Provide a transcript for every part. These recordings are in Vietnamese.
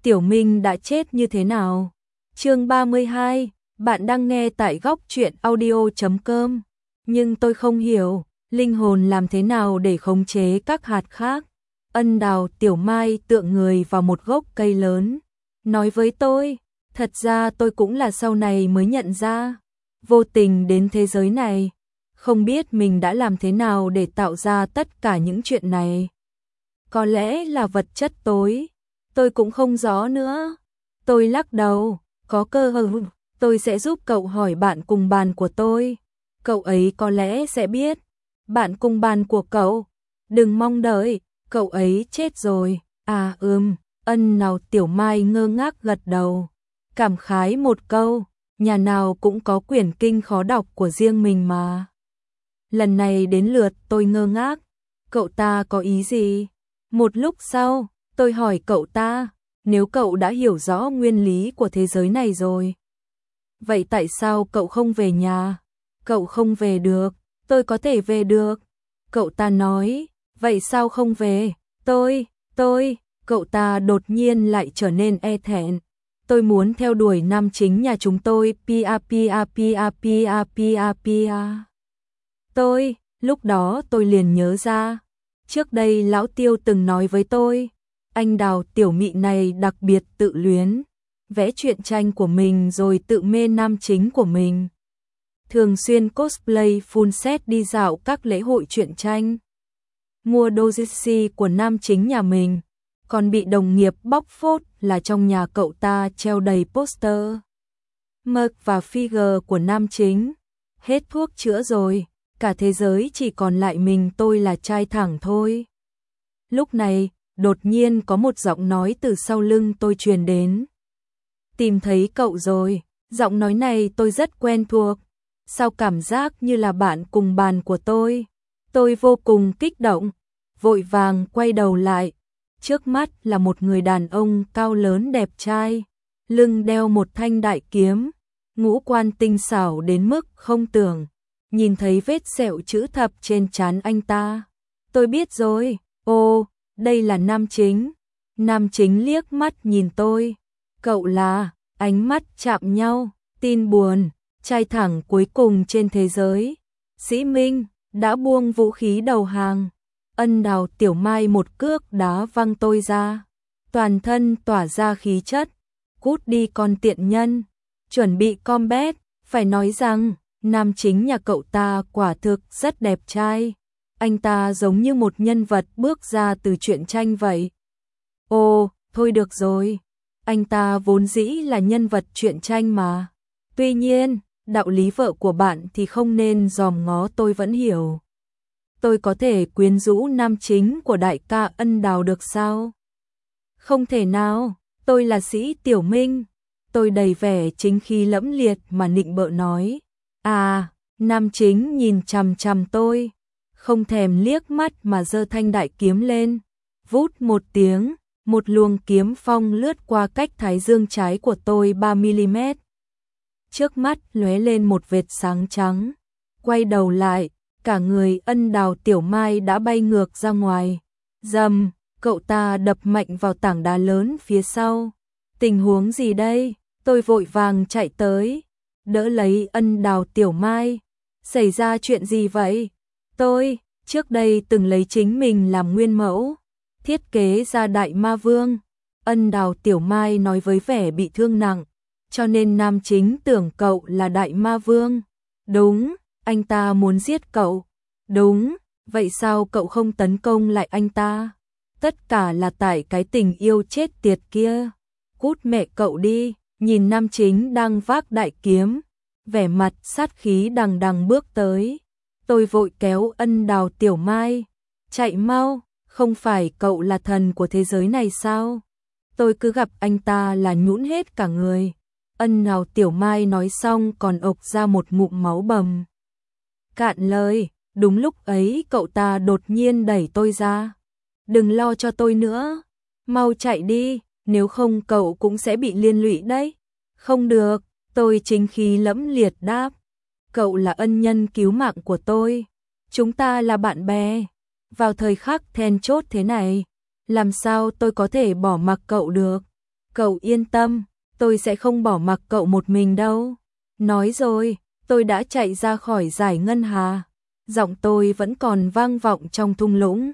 Tiểu Minh đã chết như thế nào? Chương 32, bạn đang nghe tại góc truyện audio.com. Nhưng tôi không hiểu, linh hồn làm thế nào để khống chế các hạt khác? Ân Đào Tiểu Mai tựa người vào một gốc cây lớn, nói với tôi, thật ra tôi cũng là sau này mới nhận ra, vô tình đến thế giới này, không biết mình đã làm thế nào để tạo ra tất cả những chuyện này. Có lẽ là vật chất tối, tôi cũng không rõ nữa. Tôi lắc đầu, có cơ hội, tôi sẽ giúp cậu hỏi bạn cùng bàn của tôi. Cậu ấy có lẽ sẽ biết. Bạn cùng bàn của cậu, đừng mong đợi, cậu ấy chết rồi. À Ân Đào Tiểu Mai ngơ ngác gật đầu. Cảm khái một câu, nhà nào cũng có quyển kinh khó đọc của riêng mình mà. Lần này đến lượt tôi ngơ ngác, cậu ta có ý gì? Một lúc sau, tôi hỏi cậu ta, nếu cậu đã hiểu rõ nguyên lý của thế giới này rồi, vậy tại sao cậu không về nhà? Cậu không về được, tôi có thể về được. Cậu ta nói, vậy sao không về? Cậu ta đột nhiên lại trở nên e thẹn. Tôi muốn theo đuổi nam chính nhà chúng tôi, lúc đó tôi liền nhớ ra. Trước đây Lão Tiêu từng nói với tôi, anh Đào Tiểu Mị này đặc biệt tự luyến, vẽ truyện tranh của mình rồi tự mê nam chính của mình. Thường xuyên cosplay full set đi dạo các lễ hội truyện tranh. Mua doujinshi của nam chính nhà mình, còn bị đồng nghiệp bóc phốt là trong nhà cậu ta treo đầy poster, mug và figure của nam chính. Hết thuốc chữa rồi, cả thế giới chỉ còn lại mình tôi là trai thẳng thôi. Lúc này, đột nhiên có một giọng nói từ sau lưng tôi truyền đến. Tìm thấy cậu rồi, giọng nói này tôi rất quen thuộc. Sao cảm giác như là bạn cùng bàn của tôi? Tôi vô cùng kích động, vội vàng quay đầu lại. Trước mắt là một người đàn ông cao lớn đẹp trai, lưng đeo một thanh đại kiếm, ngũ quan tinh xảo đến mức không tưởng. Nhìn thấy vết sẹo chữ thập trên trán anh ta, tôi biết rồi, đây là nam chính. Nam chính liếc mắt nhìn tôi, cậu là, ánh mắt chạm nhau, tin buồn, trai thẳng cuối cùng trên thế giới. Sĩ Minh, đã buông vũ khí đầu hàng. Ân Đào Tiểu Mai một cước đá văng tôi ra, toàn thân tỏa ra khí chất, cút đi con tiện nhân, chuẩn bị combat. Phải nói rằng, nam chính nhà cậu ta quả thực rất đẹp trai, anh ta giống như một nhân vật bước ra từ truyện tranh vậy. Thôi được rồi, anh ta vốn dĩ là nhân vật truyện tranh mà. Tuy nhiên, đạo lý vợ của bạn thì không nên dòm ngó tôi vẫn hiểu. Tôi có thể quyến rũ nam chính của đại ca Ân Đào được sao? Không thể nào, tôi là Sĩ Tiểu Minh. Tôi đầy vẻ chính khí lẫm liệt mà nịnh bợ nói. Nam chính nhìn chằm chằm tôi, không thèm liếc mắt mà giơ thanh đại kiếm lên. Vút một tiếng, một luồng kiếm phong lướt qua cách thái dương trái của tôi 3mm. Trước mắt lóe lên một vệt sáng trắng. Quay đầu lại, cả người Ân Đào Tiểu Mai đã bay ngược ra ngoài. Rầm, cậu ta đập mạnh vào tảng đá lớn phía sau. Tình huống gì đây? Tôi vội vàng chạy tới, đỡ lấy Ân Đào Tiểu Mai. Xảy ra chuyện gì vậy? Tôi, trước đây từng lấy chính mình làm nguyên mẫu, thiết kế ra Đại Ma Vương. Ân Đào Tiểu Mai nói với vẻ bị thương nặng, cho nên nam chính tưởng cậu là Đại Ma Vương. Đúng, anh ta muốn giết cậu. Đúng, vậy sao cậu không tấn công lại anh ta? Tất cả là tại cái tình yêu chết tiệt kia. Cút mẹ cậu đi. Nhìn nam chính đang vác đại kiếm, vẻ mặt sát khí đằng đằng bước tới. Tôi vội kéo Ân Đào Tiểu Mai. Chạy mau, không phải cậu là thần của thế giới này sao? Tôi cứ gặp anh ta là nhũn hết cả người. Ân Đào Tiểu Mai nói xong còn ộc ra một ngụm máu bầm. Cạn lời, đúng lúc ấy cậu ta đột nhiên đẩy tôi ra. Đừng lo cho tôi nữa, mau chạy đi. Nếu không cậu cũng sẽ bị liên lụy đấy. Không được, tôi chính khí lẫm liệt đáp. Cậu là ân nhân cứu mạng của tôi. Chúng ta là bạn bè. Vào thời khắc then chốt thế này, làm sao tôi có thể bỏ mặc cậu được. Cậu yên tâm, tôi sẽ không bỏ mặc cậu một mình đâu. Nói rồi, tôi đã chạy ra khỏi dải ngân hà. Giọng tôi vẫn còn vang vọng trong thung lũng.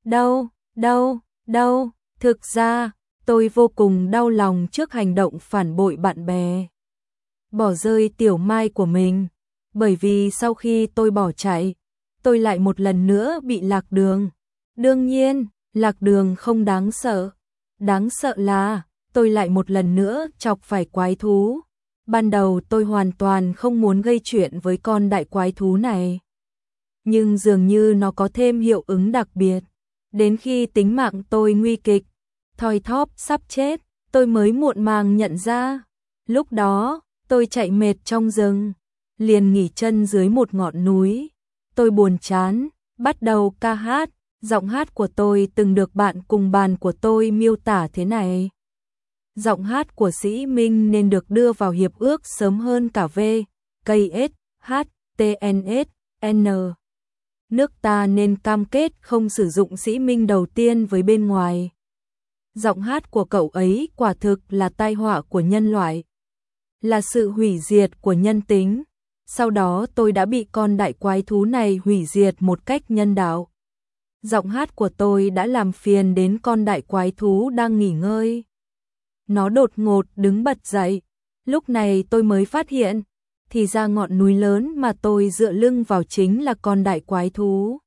Đâu, thực ra, tôi vô cùng đau lòng trước hành động phản bội bạn bè. Bỏ rơi Tiểu Mai của mình, bởi vì sau khi tôi bỏ chạy, tôi lại một lần nữa bị lạc đường. Đương nhiên, lạc đường không đáng sợ. Đáng sợ là, tôi lại một lần nữa chọc phải quái thú. Ban đầu tôi hoàn toàn không muốn gây chuyện với con đại quái thú này. Nhưng dường như nó có thêm hiệu ứng đặc biệt. Đến khi tính mạng tôi nguy kịch, thoi thóp sắp chết, tôi mới muộn màng nhận ra. Lúc đó, tôi chạy mệt trong rừng, liền nghỉ chân dưới một ngọn núi. Tôi buồn chán, bắt đầu ca hát. Giọng hát của tôi từng được bạn cùng bàn của tôi miêu tả thế này. Giọng hát của Sĩ Minh nên được đưa vào hiệp ước sớm hơn cả V, KS, H, TNS, N. Nước ta nên cam kết không sử dụng Sĩ Minh đầu tiên với bên ngoài. Giọng hát của cậu ấy quả thực là tai họa của nhân loại, là sự hủy diệt của nhân tính. Sau đó tôi đã bị con đại quái thú này hủy diệt một cách nhân đạo. Giọng hát của tôi đã làm phiền đến con đại quái thú đang nghỉ ngơi. Nó đột ngột đứng bật dậy. Lúc này tôi mới phát hiện, thì ra ngọn núi lớn mà tôi dựa lưng vào chính là con đại quái thú.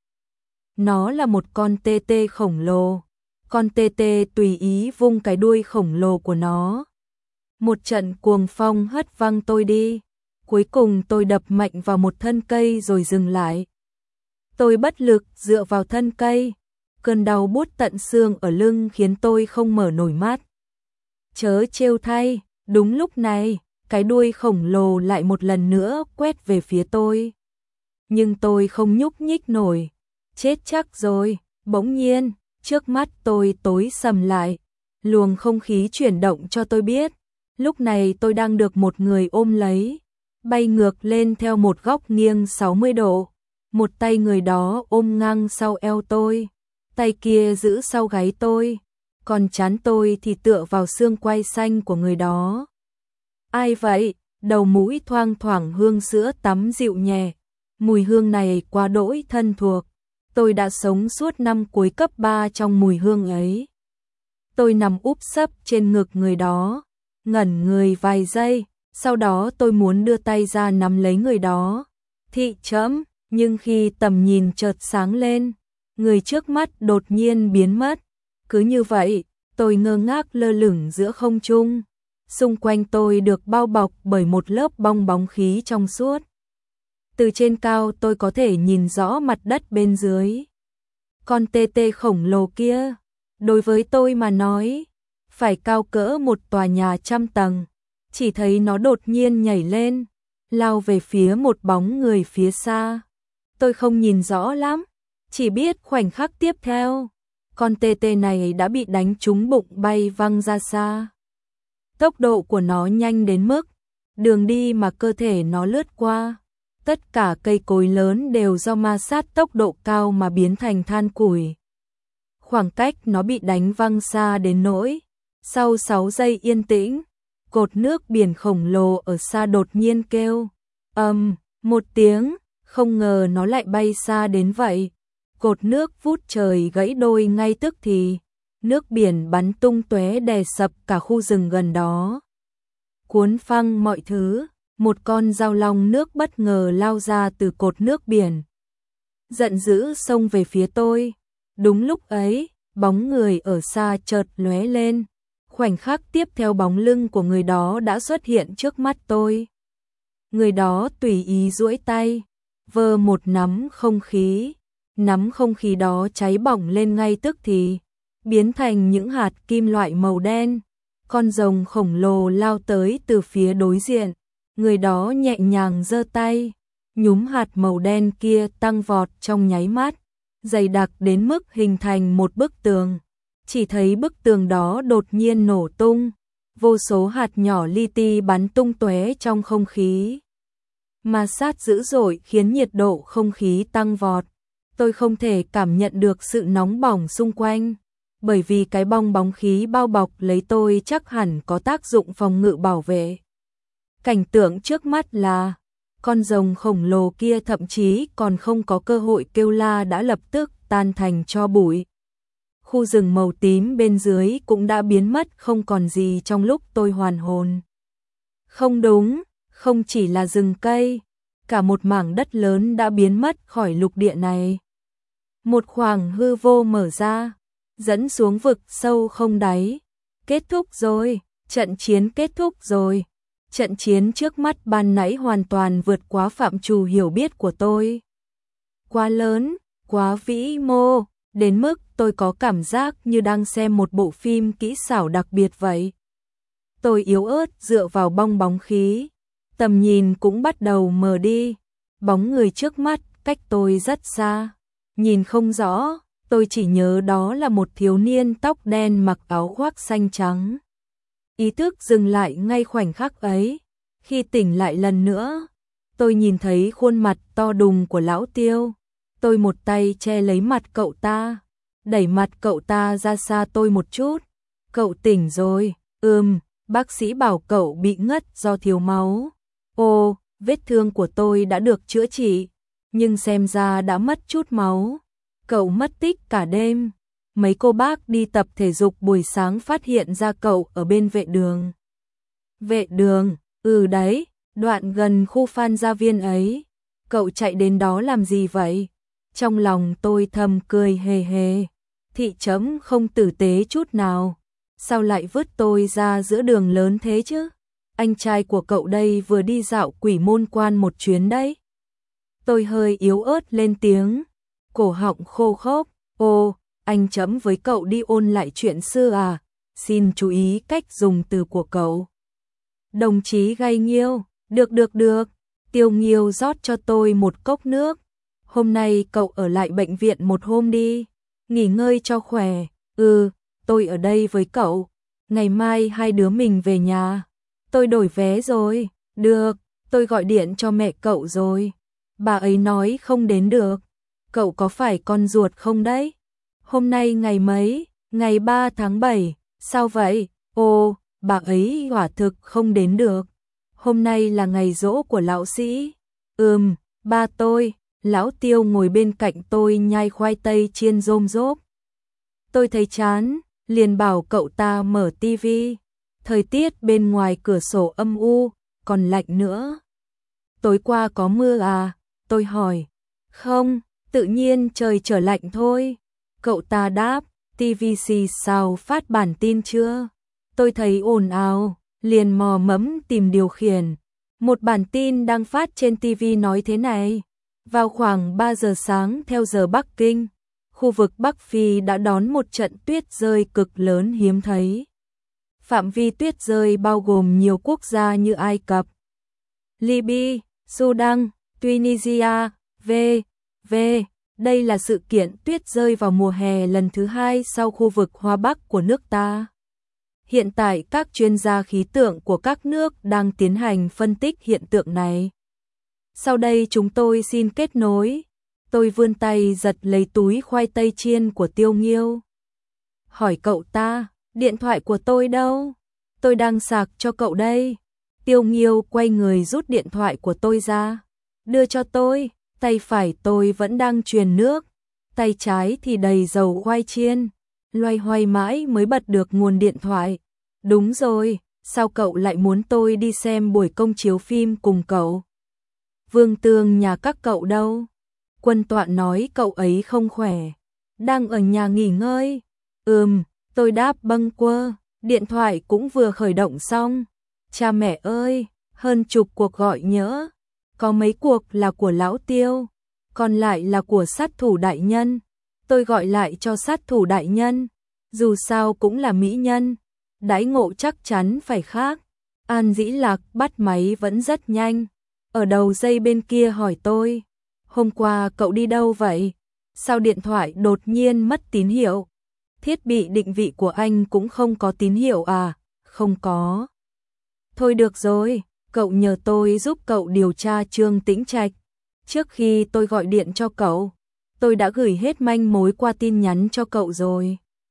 Nó là một con tê tê khổng lồ. Con tê tê tùy ý vung cái đuôi khổng lồ của nó. Một trận cuồng phong hất văng tôi đi. Cuối cùng tôi đập mạnh vào một thân cây rồi dừng lại. Tôi bất lực dựa vào thân cây. Cơn đau buốt tận xương ở lưng khiến tôi không mở nổi mắt. Chớ trêu thay, đúng lúc này, cái đuôi khổng lồ lại một lần nữa quét về phía tôi. Nhưng tôi không nhúc nhích nổi. Chết chắc rồi. Bỗng nhiên, trước mắt tôi tối sầm lại. Luồng không khí chuyển động cho tôi biết. Lúc này tôi đang được một người ôm lấy, bay ngược lên theo một góc nghiêng 60 độ. Một tay người đó ôm ngang sau eo tôi, tay kia giữ sau gáy tôi, còn trán tôi thì tựa vào xương quai xanh của người đó. Ai vậy? Đầu mũi thoang thoảng hương sữa tắm dịu nhẹ. Mùi hương này quá đỗi thân thuộc. Tôi đã sống suốt năm cuối cấp 3 trong mùi hương ấy. Tôi nằm úp sấp trên ngực người đó, ngẩn người vài giây, sau đó tôi muốn đưa tay ra nắm lấy người đó. Thị chấm, nhưng khi tầm nhìn chợt sáng lên, người trước mắt đột nhiên biến mất. Cứ như vậy, tôi ngơ ngác lơ lửng giữa không trung. Xung quanh tôi được bao bọc bởi một lớp bong bóng khí trong suốt. Từ trên cao tôi có thể nhìn rõ mặt đất bên dưới. Con tê tê khổng lồ kia, đối với tôi mà nói, phải cao cỡ một tòa nhà 100 tầng. Chỉ thấy nó đột nhiên nhảy lên, lao về phía một bóng người phía xa. Tôi không nhìn rõ lắm, chỉ biết khoảnh khắc tiếp theo, con tê tê này đã bị đánh trúng bụng bay văng ra xa. Tốc độ của nó nhanh đến mức, đường đi mà cơ thể nó lướt qua, tất cả cây cối lớn đều do ma sát tốc độ cao mà biến thành than củi. Khoảng cách nó bị đánh văng xa đến nỗi, sau 6 giây yên tĩnh, cột nước biển khổng lồ ở xa đột nhiên kêu một tiếng, không ngờ nó lại bay xa đến vậy. Cột nước vút trời gãy đôi ngay tức thì, nước biển bắn tung tóe đè sập cả khu rừng gần đó. Cuốn phăng mọi thứ, một con dao long nước bất ngờ lao ra từ cột nước biển. Giận dữ xông về phía tôi. Đúng lúc ấy, bóng người ở xa chợt lóe lên. Khoảnh khắc tiếp theo bóng lưng của người đó đã xuất hiện trước mắt tôi. Người đó tùy ý duỗi tay, vơ một nắm không khí. Nắm không khí đó cháy bỏng lên ngay tức thì, biến thành những hạt kim loại màu đen. Con rồng khổng lồ lao tới từ phía đối diện. Người đó nhẹ nhàng giơ tay, nhúm hạt màu đen kia tăng vọt trong nháy mắt, dày đặc đến mức hình thành một bức tường. Chỉ thấy bức tường đó đột nhiên nổ tung, vô số hạt nhỏ li ti bắn tung tóe trong không khí. Ma sát dữ dội khiến nhiệt độ không khí tăng vọt. Tôi không thể cảm nhận được sự nóng bỏng xung quanh, bởi vì cái bong bóng khí bao bọc lấy tôi chắc hẳn có tác dụng phòng ngự bảo vệ. Cảnh tượng trước mắt là con rồng khổng lồ kia thậm chí còn không có cơ hội kêu la đã lập tức tan thành tro bụi. Khu rừng màu tím bên dưới cũng đã biến mất không còn gì trong lúc tôi hoàn hồn. Không đúng, không chỉ là rừng cây, cả một mảng đất lớn đã biến mất khỏi lục địa này. Một khoảng hư vô mở ra, dẫn xuống vực sâu không đáy. Kết thúc rồi, trận chiến kết thúc rồi. Trận chiến trước mắt ban nãy hoàn toàn vượt quá phạm trù hiểu biết của tôi. Quá lớn, quá vĩ mô, đến mức tôi có cảm giác như đang xem một bộ phim kỹ xảo đặc biệt vậy. Tôi yếu ớt dựa vào bong bóng khí, tầm nhìn cũng bắt đầu mờ đi. Bóng người trước mắt cách tôi rất xa, nhìn không rõ, tôi chỉ nhớ đó là một thiếu niên tóc đen mặc áo khoác xanh trắng. Ý thức dừng lại ngay khoảnh khắc ấy. Khi tỉnh lại lần nữa, tôi nhìn thấy khuôn mặt to đùng của lão Tiêu. Tôi một tay che lấy mặt cậu ta, đẩy mặt cậu ta ra xa tôi một chút. Cậu tỉnh rồi, bác sĩ bảo cậu bị ngất do thiếu máu. Ồ, vết thương của tôi đã được chữa trị, nhưng xem ra đã mất chút máu. Cậu mất tích cả đêm. Mấy cô bác đi tập thể dục buổi sáng phát hiện ra cậu ở bên vệ đường. Vệ đường, đấy, đoạn gần khu Phan Gia Viên ấy. Cậu chạy đến đó làm gì vậy? Trong lòng tôi thầm cười hề hề. Thị chấm không tử tế chút nào. Sao lại vứt tôi ra giữa đường lớn thế chứ? Anh trai của cậu đây vừa đi dạo Quỷ Môn Quan một chuyến đấy. Tôi hơi yếu ớt lên tiếng, cổ họng khô khốc. Ồ, anh chấm với cậu đi ôn lại chuyện xưa à? Xin chú ý cách dùng từ của cậu. Đồng chí Gay Nghiêu, được. Tiêu Nghiêu rót cho tôi một cốc nước. Hôm nay cậu ở lại bệnh viện một hôm đi, nghỉ ngơi cho khỏe. Tôi ở đây với cậu. Ngày mai hai đứa mình về nhà. Tôi đổi vé rồi. Được, tôi gọi điện cho mẹ cậu rồi. Bà ấy nói không đến được. Cậu có phải con ruột không đấy? Hôm nay ngày mấy? Ngày 3 tháng 7. Sao vậy? Ồ, bà ấy quả thực không đến được. Hôm nay là ngày giỗ của lão sĩ. Ba tôi. Lão Tiêu ngồi bên cạnh tôi nhai khoai tây chiên rôm rốp. Tôi thấy chán, liền bảo cậu ta mở tivi. Thời tiết bên ngoài cửa sổ âm u, còn lạnh nữa. Tối qua có mưa à? Tôi hỏi. Không, tự nhiên trời trở lạnh thôi. Cậu ta đáp, TVC sao phát bản tin chưa? Tôi thấy ồn ào, liền mò mẫm tìm điều khiển. Một bản tin đang phát trên TV nói thế này. Vào khoảng 3 giờ sáng theo giờ Bắc Kinh, khu vực Bắc Phi đã đón một trận tuyết rơi cực lớn hiếm thấy. Phạm vi tuyết rơi bao gồm nhiều quốc gia như Ai Cập, Libya, Sudan, Tunisia, v.v. Đây là sự kiện tuyết rơi vào mùa hè lần thứ 2 sau khu vực Hoa Bắc của nước ta. Hiện tại các chuyên gia khí tượng của các nước đang tiến hành phân tích hiện tượng này. Sau đây chúng tôi xin kết nối. Tôi vươn tay giật lấy túi khoai tây chiên của Tiêu Nghiêu. Hỏi cậu ta, điện thoại của tôi đâu? Tôi đang sạc cho cậu đây. Tiêu Nghiêu quay người rút điện thoại của tôi ra, đưa cho tôi. Tay phải tôi vẫn đang truyền nước, tay trái thì đầy dầu khoai chiên. Loay hoay mãi mới bật được nguồn điện thoại. Đúng rồi, sao cậu lại muốn tôi đi xem buổi công chiếu phim cùng cậu? Vương Tường nhà các cậu đâu? Quân Tọa nói cậu ấy không khỏe, đang ở nhà nghỉ ngơi. Tôi đáp bâng quơ, điện thoại cũng vừa khởi động xong. Cha mẹ ơi, hơn chục cuộc gọi nhỡ. Có mấy cuộc là của lão Tiêu, còn lại là của sát thủ đại nhân. Tôi gọi lại cho sát thủ đại nhân, dù sao cũng là mỹ nhân, đãi ngộ chắc chắn phải khác. An Dĩ Lạc bắt máy vẫn rất nhanh. Ở đầu dây bên kia hỏi tôi, hôm qua cậu đi đâu vậy? Sao điện thoại đột nhiên mất tín hiệu? Thiết bị định vị của anh cũng không có tín hiệu à? Không có. Thôi được rồi, cậu nhờ tôi giúp cậu điều tra Trương Tĩnh Trạch. Trước khi tôi gọi điện cho cậu, tôi đã gửi hết manh mối qua tin nhắn cho cậu rồi.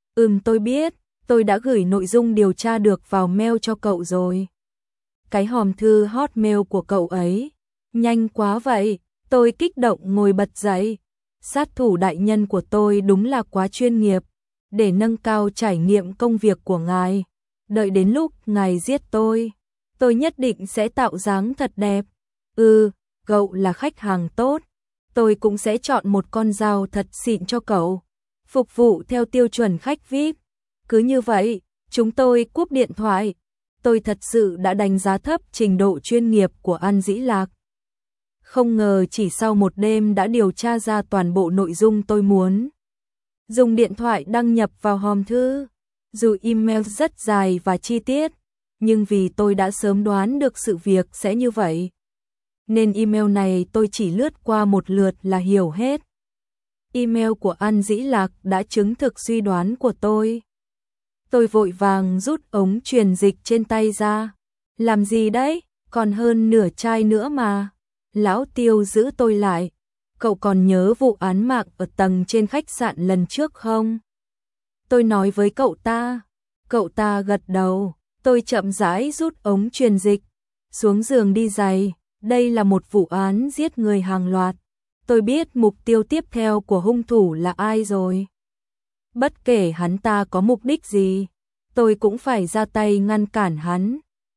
Tôi biết, tôi đã gửi nội dung điều tra được vào mail cho cậu rồi. Cái hòm thư Hotmail của cậu ấy. Nhanh quá vậy, tôi kích động ngồi bật dậy. Sát thủ đại nhân của tôi đúng là quá chuyên nghiệp. Để nâng cao trải nghiệm công việc của ngài, đợi đến lúc ngài giết tôi nhất định sẽ tạo dáng thật đẹp. Cậu là khách hàng tốt, tôi cũng sẽ chọn một con dao thật xịn cho cậu, phục vụ theo tiêu chuẩn khách VIP. Cứ như vậy, chúng tôi cúp điện thoại. Tôi thật sự đã đánh giá thấp trình độ chuyên nghiệp của An Dĩ Lạc. Không ngờ chỉ sau một đêm đã điều tra ra toàn bộ nội dung tôi muốn. Dùng điện thoại đăng nhập vào hòm thư. Dù email rất dài và chi tiết, nhưng vì tôi đã sớm đoán được sự việc sẽ như vậy, nên email này tôi chỉ lướt qua một lượt là hiểu hết. Email của An Dĩ Lạc đã chứng thực suy đoán của tôi. Tôi vội vàng rút ống truyền dịch trên tay ra. Làm gì đấy? Còn hơn nửa chai nữa mà. Lão Tiêu giữ tôi lại. Cậu còn nhớ vụ án mạng ở tầng trên khách sạn lần trước không? Tôi nói với cậu ta. Cậu ta gật đầu. Tôi chậm rãi rút ống truyền dịch. Xuống giường đi giày. Đây là một vụ án giết người hàng loạt. Tôi biết mục tiêu tiếp theo của hung thủ là ai rồi. Bất kể hắn ta có mục đích gì, tôi cũng phải ra tay ngăn cản hắn.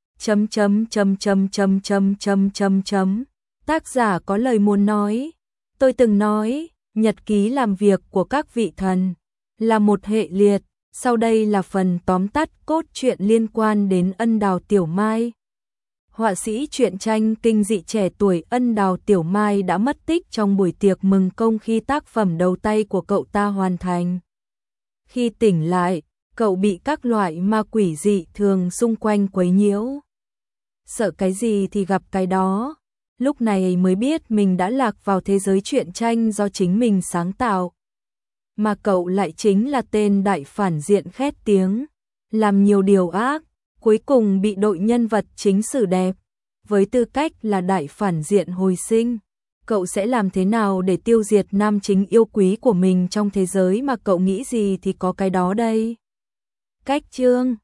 Tác giả có lời muốn nói. Tôi từng nói, nhật ký làm việc của các vị thần là một hệ liệt. Sau đây là phần tóm tắt cốt truyện liên quan đến Ân Đào Tiểu Mai. Họa sĩ truyện tranh kinh dị trẻ tuổi Ân Đào Tiểu Mai đã mất tích trong buổi tiệc mừng công khi tác phẩm đầu tay của cậu ta hoàn thành. Khi tỉnh lại, cậu bị các loại ma quỷ dị thường xung quanh quấy nhiễu. Sợ cái gì thì gặp cái đó. Lúc này mới biết mình đã lạc vào thế giới truyện tranh do chính mình sáng tạo. Mà cậu lại chính là tên đại phản diện khét tiếng, làm nhiều điều ác, cuối cùng bị đội nhân vật chính xử đẹp. Với tư cách là đại phản diện hồi sinh, cậu sẽ làm thế nào để tiêu diệt nam chính yêu quý của mình trong thế giới mà cậu nghĩ gì thì có cái đó đây. Cách chương